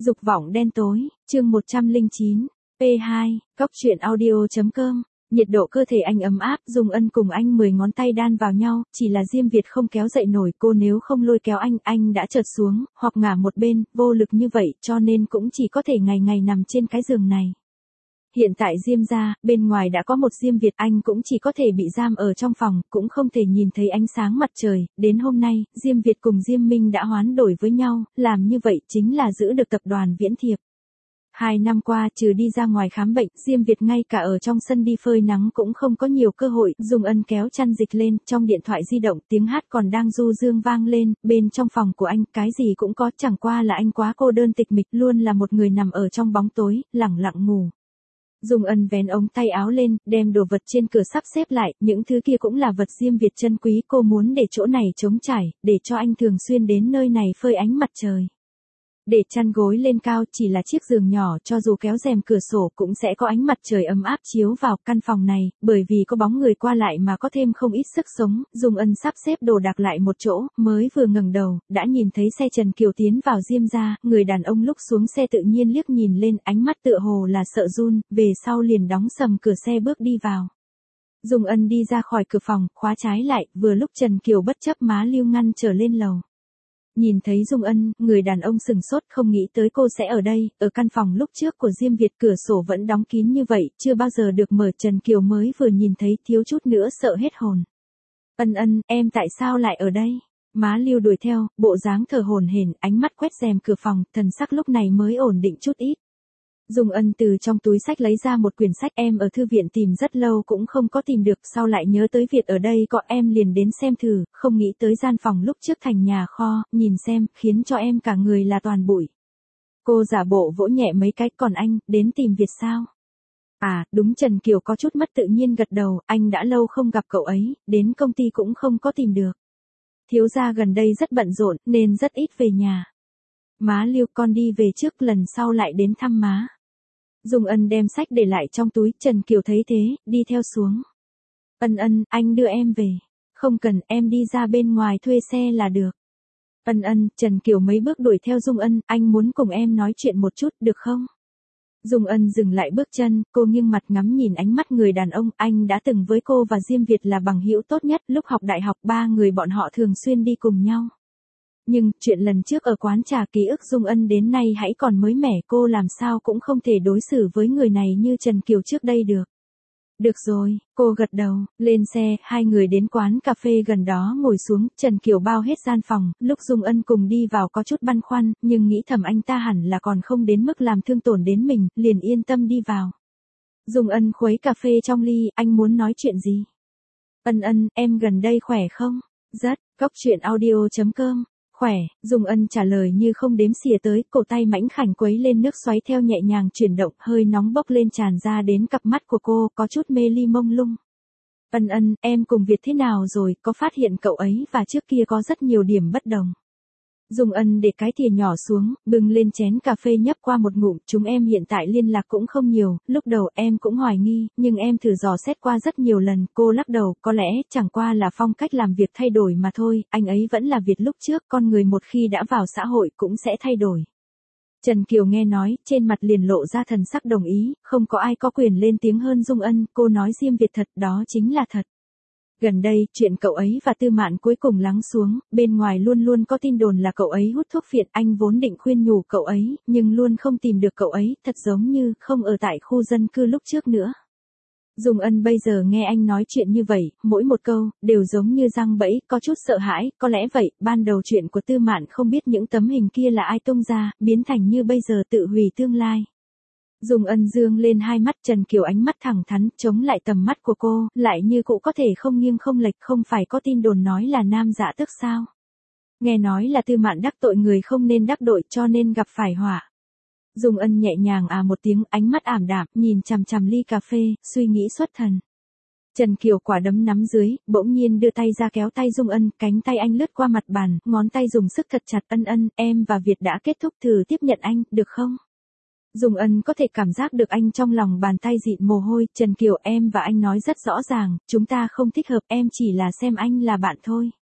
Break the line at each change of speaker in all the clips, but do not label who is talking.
Dục vọng đen tối, chương 109, P2, Cóc truyện audio.com. Nhiệt độ cơ thể anh ấm áp, Dung Ân cùng anh 10 ngón tay đan vào nhau, chỉ là Diêm Việt không kéo dậy nổi cô, nếu không lôi kéo anh đã trượt xuống, hoặc ngả một bên, vô lực như vậy, cho nên cũng chỉ có thể ngày ngày nằm trên cái giường này. Hiện tại Diêm gia, bên ngoài đã có một Diêm Việt, anh cũng chỉ có thể bị giam ở trong phòng, cũng không thể nhìn thấy ánh sáng mặt trời. Đến hôm nay, Diêm Việt cùng Diêm Minh đã hoán đổi với nhau, làm như vậy chính là giữ được tập đoàn Viễn Thiệp. 2 năm qua, trừ đi ra ngoài khám bệnh, Diêm Việt ngay cả ở trong sân đi phơi nắng cũng không có nhiều cơ hội. Dung Ân kéo chăn dịch lên, trong điện thoại di động tiếng hát còn đang du dương vang lên, bên trong phòng của anh cái gì cũng có, chẳng qua là anh quá cô đơn tịch mịch, luôn là một người nằm ở trong bóng tối, lẳng lặng ngủ. Dung Ân vén ống tay áo lên, đem đồ vật trên cửa sắp xếp lại, những thứ kia cũng là vật Diêm Việt trân quý, cô muốn để chỗ này trống trải, để cho anh thường xuyên đến nơi này phơi ánh mặt trời. Để chăn gối lên cao, chỉ là chiếc giường nhỏ, cho dù kéo rèm cửa sổ cũng sẽ có ánh mặt trời ấm áp chiếu vào. Căn phòng này, bởi vì có bóng người qua lại mà có thêm không ít sức sống. Dung Ân sắp xếp đồ đạc lại một chỗ, mới vừa ngẩng đầu, đã nhìn thấy xe Trần Kiều tiến vào Diêm gia. Người đàn ông lúc xuống xe tự nhiên liếc nhìn lên, ánh mắt tựa hồ là sợ run, về sau liền đóng sầm cửa xe bước đi vào. Dung Ân đi ra khỏi cửa phòng, khóa trái lại, vừa lúc Trần Kiều bất chấp má Lưu ngăn trở lên lầu. Nhìn thấy Dung Ân, người đàn ông sừng sốt, không nghĩ tới cô sẽ ở đây, ở căn phòng lúc trước của Diêm Việt cửa sổ vẫn đóng kín như vậy, chưa bao giờ được mở. Trần Kiều mới vừa nhìn thấy thiếu chút nữa sợ hết hồn. Ân, em tại sao lại ở đây? Má Lưu đuổi theo, bộ dáng thở hổn hển, ánh mắt quét rèm cửa phòng, thần sắc lúc này mới ổn định chút ít. Dung Ân từ trong túi sách lấy ra một quyển sách, em ở thư viện tìm rất lâu cũng không có tìm được, sau lại nhớ tới Việt ở đây có, em liền đến xem thử, không nghĩ tới gian phòng lúc trước thành nhà kho, nhìn xem, khiến cho em cả người là toàn bụi. Cô giả bộ vỗ nhẹ mấy cái, còn anh, đến tìm Việt sao? À, đúng. Trần Kiều có chút mất tự nhiên gật đầu, anh đã lâu không gặp cậu ấy, đến công ty cũng không có tìm được. Thiếu gia gần đây rất bận rộn, nên rất ít về nhà. Má Lưu, con đi về trước, lần sau lại đến thăm má. Dung Ân đem sách để lại trong túi, Trần Kiều thấy thế, đi theo xuống. Ân, anh đưa em về. Không cần, em đi ra bên ngoài thuê xe là được. Ân, Trần Kiều mấy bước đuổi theo Dung Ân, anh muốn cùng em nói chuyện một chút, được không? Dung Ân dừng lại bước chân, cô nghiêng mặt ngắm nhìn ánh mắt người đàn ông, anh đã từng với cô và Diêm Việt là bằng hữu tốt nhất, lúc học đại học 3 người bọn họ thường xuyên đi cùng nhau. Nhưng, chuyện lần trước ở quán trà, ký ức Dung Ân đến nay hãy còn mới mẻ, cô làm sao cũng không thể đối xử với người này như Trần Kiều trước đây được. Được rồi, cô gật đầu, lên xe, hai người đến quán cà phê gần đó ngồi xuống, Trần Kiều bao hết gian phòng, lúc Dung Ân cùng đi vào có chút băn khoăn, nhưng nghĩ thầm anh ta hẳn là còn không đến mức làm thương tổn đến mình, liền yên tâm đi vào. Dung Ân khuấy cà phê trong ly, anh muốn nói chuyện gì? Ân, em gần đây khỏe không? Rất, Cóc truyện audio.com. Khỏe, Dung Ân trả lời như không đếm xỉa tới, cổ tay mảnh khảnh quấy lên nước xoáy theo nhẹ nhàng chuyển động, hơi nóng bốc lên tràn ra đến cặp mắt của cô, có chút mê ly mông lung. Ân, em cùng Việt thế nào rồi, có phát hiện cậu ấy và trước kia có rất nhiều điểm bất đồng. Dung Ân để cái thìa nhỏ xuống, bưng lên chén cà phê nhấp qua một ngụm, chúng em hiện tại liên lạc cũng không nhiều, lúc đầu em cũng hoài nghi, nhưng em thử dò xét qua rất nhiều lần, cô lắc đầu, có lẽ chẳng qua là phong cách làm việc thay đổi mà thôi, anh ấy vẫn là Việt lúc trước, con người một khi đã vào xã hội cũng sẽ thay đổi. Trần Kiều nghe nói, trên mặt liền lộ ra thần sắc đồng ý, không có ai có quyền lên tiếng hơn Dung Ân, cô nói Diêm Việt thật, đó chính là thật. Gần đây, chuyện cậu ấy và Tư Mạn cuối cùng lắng xuống, bên ngoài luôn luôn có tin đồn là cậu ấy hút thuốc phiện, anh vốn định khuyên nhủ cậu ấy, nhưng luôn không tìm được cậu ấy, thật giống như không ở tại khu dân cư lúc trước nữa. Dung Ân bây giờ nghe anh nói chuyện như vậy, mỗi một câu, đều giống như giăng bẫy, có chút sợ hãi, có lẽ vậy, ban đầu chuyện của Tư Mạn không biết những tấm hình kia là ai tung ra, biến thành như bây giờ tự hủy tương lai. Dung Ân dương lên hai mắt, Trần Kiều ánh mắt thẳng thắn, chống lại tầm mắt của cô, lại như cụ có thể không nghiêng không lệch, không phải có tin đồn nói là nam dạ tước sao? Nghe nói là Tư Mạn đắc tội người không nên đắc tội cho nên gặp phải họa. Dung Ân nhẹ nhàng một tiếng, ánh mắt ảm đạm, nhìn chằm chằm ly cà phê, suy nghĩ xuất thần. Trần Kiều quả đấm nắm dưới, bỗng nhiên đưa tay ra kéo tay Dung Ân, cánh tay anh lướt qua mặt bàn, ngón tay dùng sức thật chặt. Ân, em và Việt đã kết thúc, thử tiếp nhận anh, được không? Dung Ân có thể cảm giác được anh trong lòng bàn tay dịn mồ hôi, Trần Kiều, em và anh nói rất rõ ràng, chúng ta không thích hợp, em chỉ là xem anh là bạn thôi.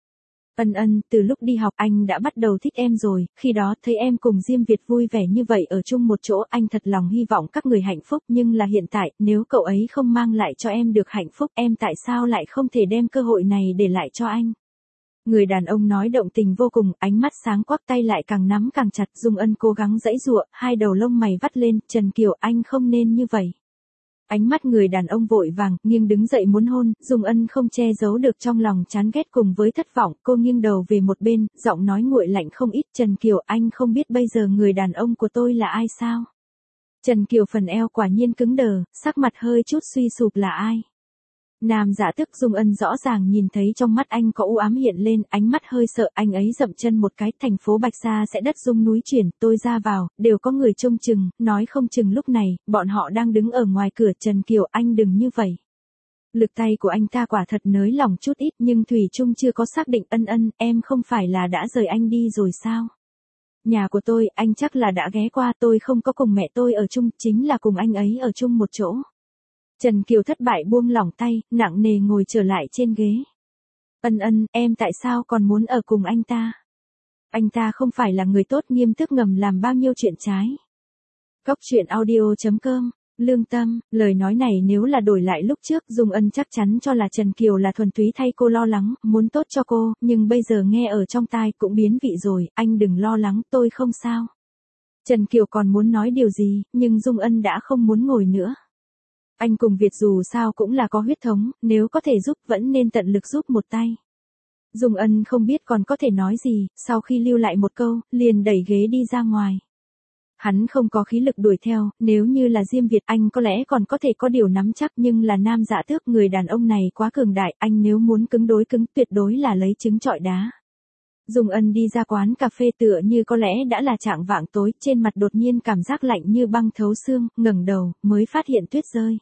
Từ lúc đi học anh đã bắt đầu thích em rồi, khi đó thấy em cùng Diêm Việt vui vẻ như vậy ở chung một chỗ, anh thật lòng hy vọng các người hạnh phúc, nhưng là hiện tại, nếu cậu ấy không mang lại cho em được hạnh phúc, em tại sao lại không thể đem cơ hội này để lại cho anh? Người đàn ông nói động tình vô cùng, ánh mắt sáng quắc, tay lại càng nắm càng chặt. Dung Ân cố gắng giãy giụa, hai đầu lông mày vắt lên. Trần Kiều, anh không nên như vậy. Ánh mắt người đàn ông vội vàng, nghiêng đứng dậy muốn hôn. Dung Ân không che giấu được trong lòng chán ghét cùng với thất vọng, cô nghiêng đầu về một bên, giọng nói nguội lạnh không ít. Trần Kiều, anh không biết bây giờ người đàn ông của tôi là ai sao? Trần Kiều phần eo quả nhiên cứng đờ, sắc mặt hơi chút suy sụp, là ai? Nam Dạ Tước. Dung Ân rõ ràng nhìn thấy trong mắt anh có u ám hiện lên, ánh mắt hơi sợ, anh ấy dậm chân một cái, thành phố Bạch Sa sẽ đất rung núi chuyển, tôi ra vào, đều có người trông chừng, nói không chừng lúc này, bọn họ đang đứng ở ngoài cửa. Trần Kiều, anh đừng như vậy. Lực tay của anh ta quả thật nới lỏng chút ít, nhưng thủy chung chưa có xác định. Em không phải là đã rời anh đi rồi sao? Nhà của tôi, anh chắc là đã ghé qua, tôi không có cùng mẹ tôi ở chung, chính là cùng anh ấy ở chung một chỗ. Trần Kiều thất bại buông lỏng tay, nặng nề ngồi trở lại trên ghế. Em tại sao còn muốn ở cùng anh ta? Anh ta không phải là người tốt, nghiêm túc ngầm làm bao nhiêu chuyện trái. Góc truyện audio.com, lương tâm, lời nói này nếu là đổi lại lúc trước, Dung Ân chắc chắn cho là Trần Kiều là thuần túy thay cô lo lắng, muốn tốt cho cô, nhưng bây giờ nghe ở trong tai cũng biến vị rồi. Anh đừng lo lắng, tôi không sao. Trần Kiều còn muốn nói điều gì, nhưng Dung Ân đã không muốn ngồi nữa. Anh cùng Việt dù sao cũng là có huyết thống, nếu có thể giúp vẫn nên tận lực giúp một tay. Dung Ân không biết còn có thể nói gì, sau khi lưu lại một câu, liền đẩy ghế đi ra ngoài. Hắn không có khí lực đuổi theo, nếu như là Diêm Việt anh có lẽ còn có thể có điều nắm chắc, nhưng là Nam Dạ Tước, người đàn ông này quá cường đại, anh nếu muốn cứng đối cứng tuyệt đối là lấy trứng trọi đá. Dung Ân đi ra quán cà phê tựa như có lẽ đã là chạng vạng tối, trên mặt đột nhiên cảm giác lạnh như băng thấu xương, ngẩng đầu, mới phát hiện tuyết rơi.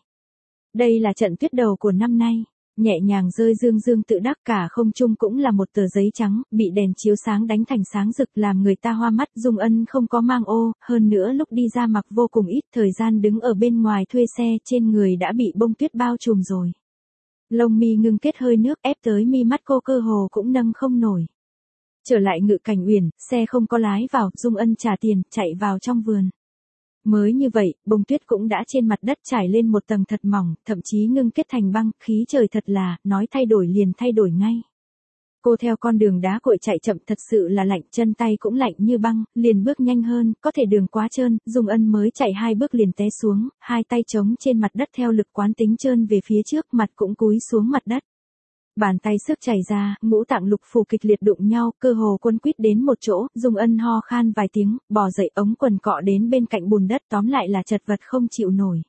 Đây là trận tuyết đầu của năm nay, nhẹ nhàng rơi dương dương tự đắc, cả không trung cũng là một tờ giấy trắng, bị đèn chiếu sáng đánh thành sáng rực làm người ta hoa mắt. Dung Ân không có mang ô, hơn nữa lúc đi ra mặc vô cùng ít, thời gian đứng ở bên ngoài thuê xe, trên người đã bị bông tuyết bao trùm rồi. Lông mi ngưng kết hơi nước ép tới mi mắt cô cơ hồ cũng nâng không nổi. Trở lại Ngự Cảnh Uyển, xe không có lái vào, Dung Ân trả tiền, chạy vào trong vườn. Mới như vậy, bông tuyết cũng đã trên mặt đất trải lên một tầng thật mỏng, thậm chí ngưng kết thành băng, khí trời thật là, nói thay đổi liền thay đổi ngay. Cô theo con đường đá cội chạy chậm, thật sự là lạnh, chân tay cũng lạnh như băng, liền bước nhanh hơn, có thể đường quá trơn, Dung Ân mới chạy 2 bước liền té xuống, hai tay trống trên mặt đất theo lực quán tính trơn về phía trước, mặt cũng cúi xuống mặt đất. Bàn tay sức chảy ra, ngũ tạng lục phủ kịch liệt đụng nhau, cơ hồ quấn quýt đến một chỗ. Dung Ân ho khan vài tiếng, bò dậy, ống quần cọ đến bên cạnh bùn đất, tóm lại là chật vật không chịu nổi.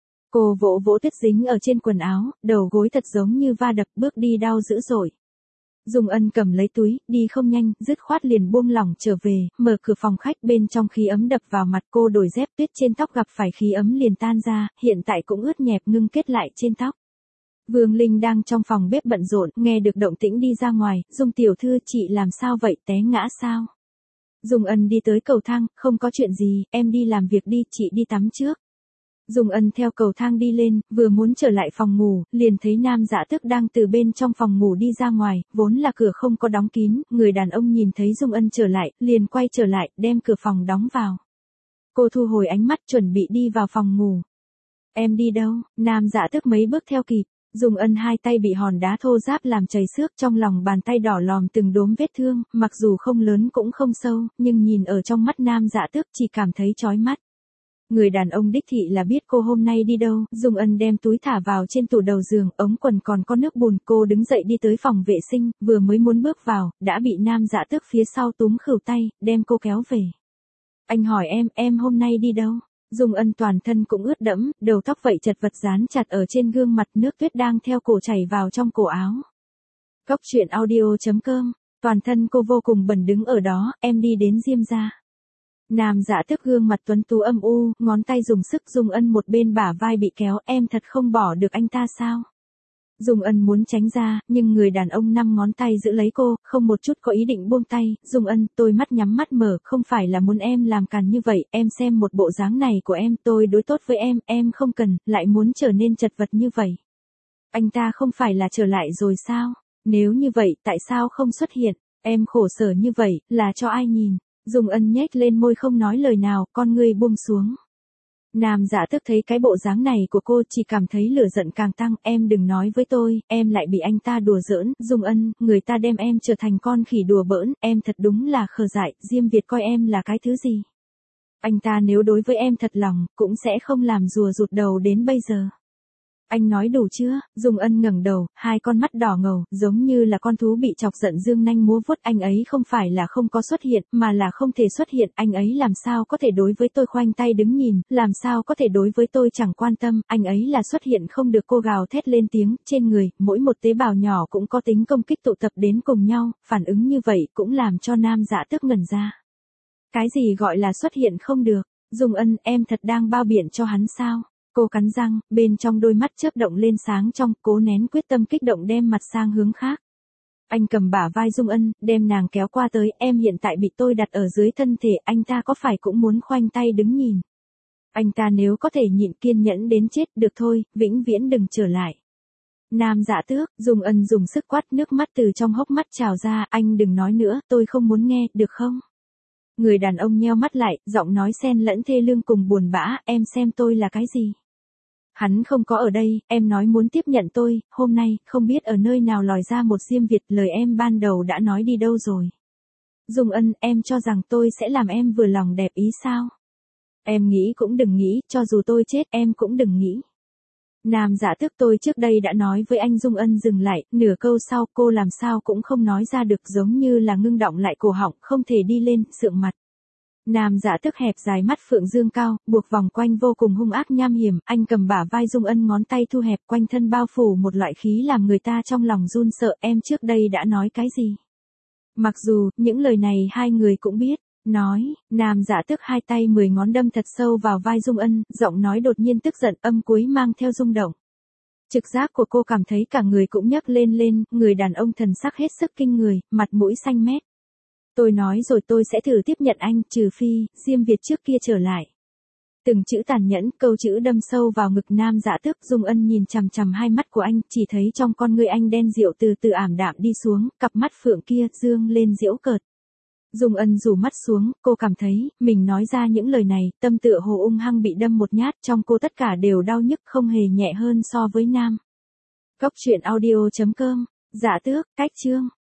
Cô vỗ vỗ tuyết dính ở trên quần áo, đầu gối thật giống như va đập, bước đi đau dữ dội. Dung Ân cầm lấy túi, đi không nhanh, dứt khoát liền buông lỏng trở về, mở cửa phòng khách, bên trong khí ấm đập vào mặt cô, đổi dép, tuyết trên tóc gặp phải khí ấm liền tan ra, hiện tại cũng ướt nhẹp ngưng kết lại trên tóc. Vương Linh đang trong phòng bếp bận rộn, nghe được động tĩnh đi ra ngoài. Dung tiểu thư, chị làm sao vậy, té ngã sao? Dung Ân đi tới cầu thang, không có chuyện gì, em đi làm việc đi, chị đi tắm trước. Dung Ân theo cầu thang đi lên, vừa muốn trở lại phòng ngủ, liền thấy Nam Dạ Tước đang từ bên trong phòng ngủ đi ra ngoài, vốn là cửa không có đóng kín, người đàn ông nhìn thấy Dung Ân trở lại, liền quay trở lại, đem cửa phòng đóng vào. Cô thu hồi ánh mắt, chuẩn bị đi vào phòng ngủ. Em đi đâu? Nam Dạ Tước mấy bước theo kịp. Dung Ân hai tay bị hòn đá thô ráp làm chảy xước, trong lòng bàn tay đỏ lòm từng đốm vết thương, mặc dù không lớn cũng không sâu, nhưng nhìn ở trong mắt Nam Dạ Tước chỉ cảm thấy chói mắt. Người đàn ông đích thị là biết cô hôm nay đi đâu. Dung Ân đem túi thả vào trên tủ đầu giường, ống quần còn có nước bùn, cô đứng dậy đi tới phòng vệ sinh, vừa mới muốn bước vào, đã bị Nam Dạ Tước phía sau túm khửu tay, đem cô kéo về. Anh hỏi em hôm nay đi đâu? Dung Ân toàn thân cũng ướt đẫm, đầu tóc vậy chật vật dán chặt ở trên gương mặt, nước tuyết đang theo cổ chảy vào trong cổ áo. Góc truyện audio.com, toàn thân cô vô cùng bẩn đứng ở đó, em đi đến Diêm gia. Nam Dạ Tước gương mặt tuấn tú âm u, ngón tay dùng sức. Dung Ân một bên bả vai bị kéo, em thật không bỏ được anh ta sao? Dung Ân muốn tránh ra, nhưng người đàn ông 5 ngón tay giữ lấy cô, không một chút có ý định buông tay. Dung Ân, tôi mắt nhắm mắt mở, không phải là muốn em làm càn như vậy, em xem một bộ dáng này của em, tôi đối tốt với em không cần, lại muốn trở nên chật vật như vậy. Anh ta không phải là trở lại rồi sao? Nếu như vậy, tại sao không xuất hiện? Em khổ sở như vậy, là cho ai nhìn? Dung Ân nhếch lên môi không nói lời nào, con ngươi buông xuống. Nam Dạ Tước thấy cái bộ dáng này của cô chỉ cảm thấy lửa giận càng tăng, em đừng nói với tôi, em lại bị anh ta đùa giỡn, Dung Ân, người ta đem em trở thành con khỉ đùa bỡn, em thật đúng là khờ dại, Diêm Việt coi em là cái thứ gì? Anh ta nếu đối với em thật lòng, cũng sẽ không làm rùa rụt đầu đến bây giờ. Anh nói đủ chưa? Dung Ân ngẩng đầu, hai con mắt đỏ ngầu, giống như là con thú bị chọc giận dương nanh múa vuốt. Anh ấy không phải là không có xuất hiện, mà là không thể xuất hiện. Anh ấy làm sao có thể đối với tôi khoanh tay đứng nhìn, làm sao có thể đối với tôi chẳng quan tâm. Anh ấy là xuất hiện không được, cô gào thét lên tiếng, trên người, mỗi một tế bào nhỏ cũng có tính công kích tụ tập đến cùng nhau, phản ứng như vậy cũng làm cho Nam Dạ Tước ngẩn ra. Cái gì gọi là xuất hiện không được? Dung Ân, em thật đang bao biện cho hắn sao? Cô cắn răng, bên trong đôi mắt chớp động lên sáng trong, cố nén quyết tâm kích động đem mặt sang hướng khác. Anh cầm bả vai Dung Ân, đem nàng kéo qua tới, em hiện tại bị tôi đặt ở dưới thân thể, anh ta có phải cũng muốn khoanh tay đứng nhìn. Anh ta nếu có thể nhịn kiên nhẫn đến chết, được thôi, vĩnh viễn đừng trở lại. Nam Dạ Tước, Dung Ân dùng sức quát, nước mắt từ trong hốc mắt trào ra, anh đừng nói nữa, tôi không muốn nghe, được không? Người đàn ông nheo mắt lại, giọng nói xen lẫn thê lương cùng buồn bã, em xem tôi là cái gì? Hắn không có ở đây, em nói muốn tiếp nhận tôi, hôm nay, không biết ở nơi nào lòi ra một Diêm Việt, lời em ban đầu đã nói đi đâu rồi? Dung Ân, em cho rằng tôi sẽ làm em vừa lòng đẹp ý sao? Em nghĩ cũng đừng nghĩ, cho dù tôi chết em cũng đừng nghĩ. Nam Dạ Tước, tôi trước đây đã nói với anh. Dung Ân dừng lại, nửa câu sau cô làm sao cũng không nói ra được, giống như là ngưng động lại cổ họng, không thể đi lên, sượng mặt. Nam Dạ Tước hẹp dài mắt phượng dương cao, buộc vòng quanh vô cùng hung ác nham hiểm, anh cầm bả vai Dung Ân, ngón tay thu hẹp quanh thân bao phủ một loại khí làm người ta trong lòng run sợ, em trước đây đã nói cái gì? Mặc dù, những lời này hai người cũng biết. Nói, Nam Dạ Tước hai tay 10 ngón đâm thật sâu vào vai Dung Ân, giọng nói đột nhiên tức giận, âm cuối mang theo rung động. Trực giác của cô cảm thấy cả người cũng nhấc lên, người đàn ông thần sắc hết sức kinh người, mặt mũi xanh mét. Tôi nói rồi, tôi sẽ thử tiếp nhận anh, trừ phi, Diêm Việt trước kia trở lại. Từng chữ tàn nhẫn, câu chữ đâm sâu vào ngực Nam Dạ Tước. Dung Ân nhìn chằm chằm hai mắt của anh, chỉ thấy trong con ngươi anh đen diệu từ từ ảm đạm đi xuống, cặp mắt phượng kia dương lên giễu cợt. Dung Ân rủ mắt xuống, cô cảm thấy, mình nói ra những lời này, tâm tựa hồ ung hăng bị đâm một nhát, trong cô tất cả đều đau nhức, không hề nhẹ hơn so với nam. Góc truyện audio.com, Dạ Tước, cách chương.